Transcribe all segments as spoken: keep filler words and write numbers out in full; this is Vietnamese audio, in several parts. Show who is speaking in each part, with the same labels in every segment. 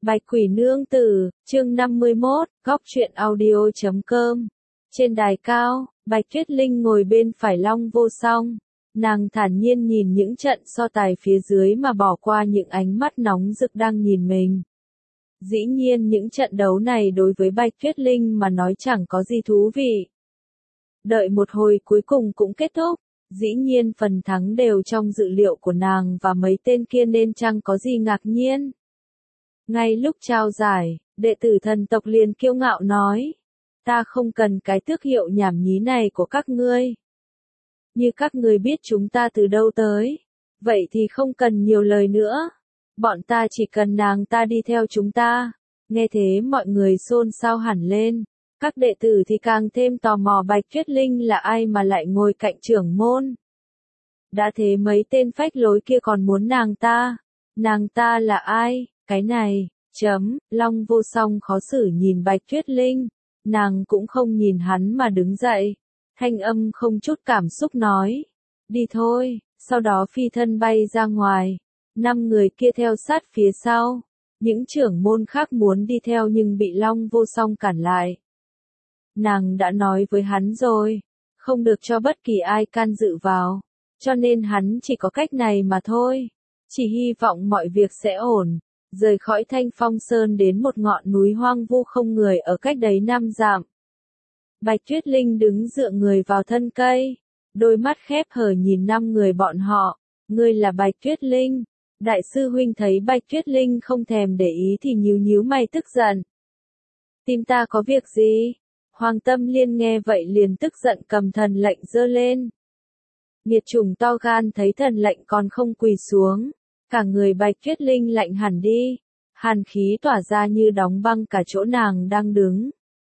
Speaker 1: Bạch Quỷ Nương Tử, chương năm mươi mốt, góc truyện audio chấm com. Trên đài cao, Bạch Tuyết Linh ngồi bên phải Long Vô Song. Nàng thản nhiên nhìn những trận so tài phía dưới mà bỏ qua những ánh mắt nóng rực đang nhìn mình. Dĩ nhiên những trận đấu này đối với Bạch Tuyết Linh mà nói chẳng có gì thú vị. Đợi một hồi cuối cùng cũng kết thúc. Dĩ nhiên phần thắng đều trong dự liệu của nàng và mấy tên kia nên chẳng có gì ngạc nhiên. Ngay lúc trao giải, đệ tử thần tộc liền kiêu ngạo nói. Ta không cần cái tước hiệu nhảm nhí này của các ngươi. Như các ngươi biết chúng ta từ đâu tới. Vậy thì không cần nhiều lời nữa. Bọn ta chỉ cần nàng ta đi theo chúng ta. Nghe thế mọi người xôn xao hẳn lên. Các đệ tử thì càng thêm tò mò Bạch Tuyết Linh là ai mà lại ngồi cạnh trưởng môn. Đã thế mấy tên phách lối kia còn muốn nàng ta. Nàng ta là ai? Cái này, chấm, Long Vô Song khó xử nhìn Bạch Tuyết Linh. Nàng cũng không nhìn hắn mà đứng dậy. Thanh âm không chút cảm xúc nói. Đi thôi, sau đó phi thân bay ra ngoài. Năm người kia theo sát phía sau. Những trưởng môn khác muốn đi theo nhưng bị Long Vô Song cản lại. Nàng đã nói với hắn rồi, không được cho bất kỳ ai can dự vào, cho nên hắn chỉ có cách này mà thôi. Chỉ hy vọng mọi việc sẽ ổn, rời khỏi Thanh Phong Sơn đến một ngọn núi hoang vu không người ở cách đấy năm dặm. Bạch Tuyết Linh đứng dựa người vào thân cây, đôi mắt khép hờ nhìn năm người bọn họ. Ngươi là Bạch Tuyết Linh. Đại sư huynh thấy Bạch Tuyết Linh không thèm để ý thì nhíu nhíu mày tức giận. Tìm ta có việc gì? Hoàng Tâm Liên nghe vậy liền tức giận cầm thần lệnh giơ lên. Nghiệt chủng to gan thấy thần lệnh còn không quỳ xuống. Cả người Bạch Tuyết Linh lạnh hẳn đi. Hàn khí tỏa ra như đóng băng cả chỗ nàng đang đứng.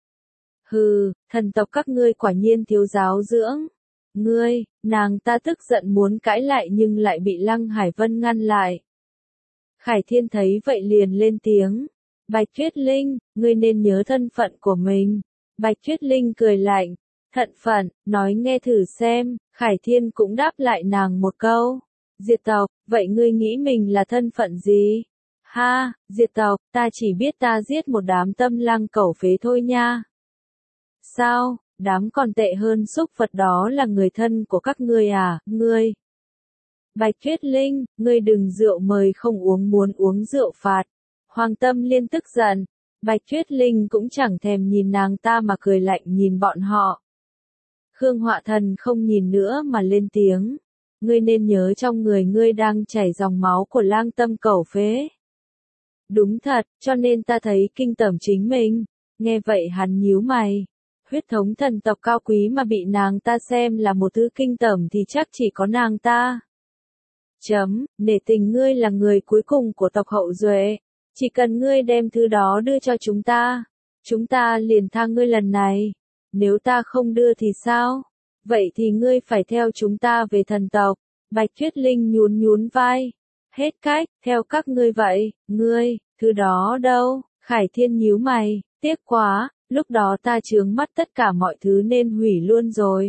Speaker 1: Hừ, thần tộc các ngươi quả nhiên thiếu giáo dưỡng. Ngươi, nàng ta tức giận muốn cãi lại nhưng lại bị Lăng Hải Vân ngăn lại. Khải Thiên thấy vậy liền lên tiếng. Bạch Tuyết Linh, ngươi nên nhớ thân phận của mình. Bạch Tuyết Linh cười lạnh. Thận phận, nói nghe thử xem. Khải Thiên cũng đáp lại nàng một câu. Diệt tộc, vậy ngươi nghĩ mình là thân phận gì? Ha, diệt tộc, ta chỉ biết ta giết một đám tâm lang cẩu phế thôi nha. Sao, đám còn tệ hơn súc vật đó là người thân của các ngươi à, ngươi? Bạch Tuyết Linh, ngươi đừng rượu mời không uống muốn uống rượu phạt. Hoàng Tâm Liên tức giận. Bạch Tuyết Linh cũng chẳng thèm nhìn nàng ta mà cười lạnh nhìn bọn họ. Khương Họa Thần không nhìn nữa mà lên tiếng. Ngươi nên nhớ trong người ngươi đang chảy dòng máu của lang tâm cẩu phế. Đúng thật, cho nên ta thấy kinh tởm chính mình. Nghe vậy hắn nhíu mày. Huyết thống thần tộc cao quý mà bị nàng ta xem là một thứ kinh tởm thì chắc chỉ có nàng ta. Chấm, nể tình ngươi là người cuối cùng của tộc hậu duệ. Chỉ cần ngươi đem thứ đó đưa cho chúng ta, chúng ta liền tha ngươi lần này. Nếu ta không đưa thì sao? Vậy thì ngươi phải theo chúng ta về thần tộc. Bạch Tuyết Linh nhún nhún vai. Hết cách, theo các ngươi vậy, ngươi, thứ đó đâu? Khải Thiên nhíu mày, tiếc quá, lúc đó ta chướng mắt tất cả mọi thứ nên hủy luôn rồi.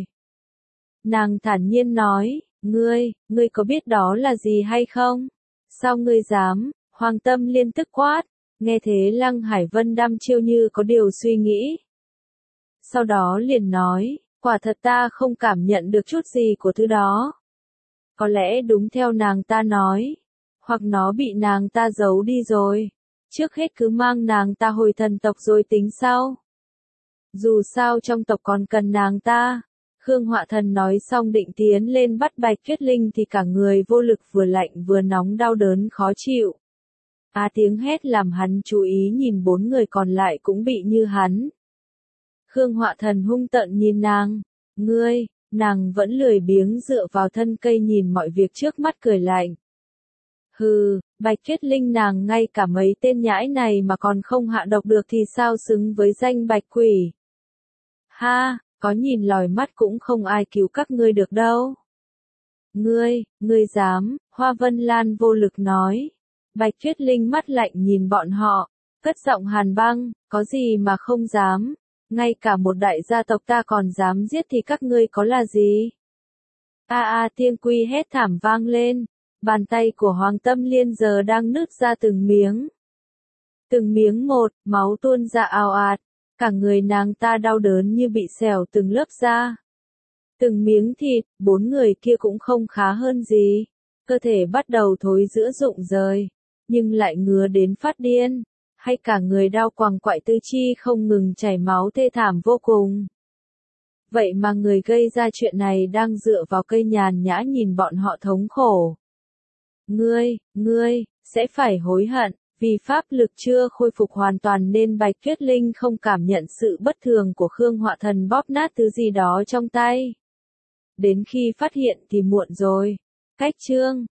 Speaker 1: Nàng thản nhiên nói, ngươi, ngươi có biết đó là gì hay không? Sao ngươi dám? Hoàng Tâm Liên tức quát. Nghe thế Lăng Hải Vân đăm chiêu như có điều suy nghĩ. Sau đó liền nói, quả thật ta không cảm nhận được chút gì của thứ đó. Có lẽ đúng theo nàng ta nói. Hoặc nó bị nàng ta giấu đi rồi. Trước hết cứ mang nàng ta hồi thần tộc rồi tính sau. Dù sao trong tộc còn cần nàng ta. Khương Họa Thần nói xong định tiến lên bắt Bạch Tuyết Linh thì cả người vô lực vừa lạnh vừa nóng đau đớn khó chịu. À tiếng hét làm hắn chú ý nhìn bốn người còn lại cũng bị như hắn. Khương Họa Thần hung tợn nhìn nàng. Ngươi, nàng vẫn lười biếng dựa vào thân cây nhìn mọi việc trước mắt cười lạnh. Hừ, Bạch Tuyết Linh nàng ngay cả mấy tên nhãi này mà còn không hạ độc được thì sao xứng với danh Bạch Quỷ. Ha, có nhìn lòi mắt cũng không ai cứu các ngươi được đâu. Ngươi, ngươi dám, Hoa Vân Lan vô lực nói. Bạch Tuyết Linh mắt lạnh nhìn bọn họ, cất giọng hàn băng, có gì mà không dám, ngay cả một đại gia tộc ta còn dám giết thì các ngươi có là gì? A a Tiên Quy hét thảm vang lên, bàn tay của Hoàng Tâm Liên giờ đang nứt ra từng miếng. Từng miếng một, máu tuôn ra ào ạt, cả người nàng ta đau đớn như bị xẻo từng lớp da. Từng miếng thịt, bốn người kia cũng không khá hơn gì. Cơ thể bắt đầu thối rữa rụng rời, nhưng lại ngứa đến phát điên, hay cả người đau quằn quại tứ chi không ngừng chảy máu thê thảm vô cùng. Vậy mà người gây ra chuyện này đang dựa vào cây nhàn nhã nhìn bọn họ thống khổ. Ngươi, ngươi, sẽ phải hối hận, vì pháp lực chưa khôi phục hoàn toàn nên Bạch Tuyết Linh không cảm nhận sự bất thường của Khương Họa Thần bóp nát thứ gì đó trong tay. Đến khi phát hiện thì muộn rồi. Cách chương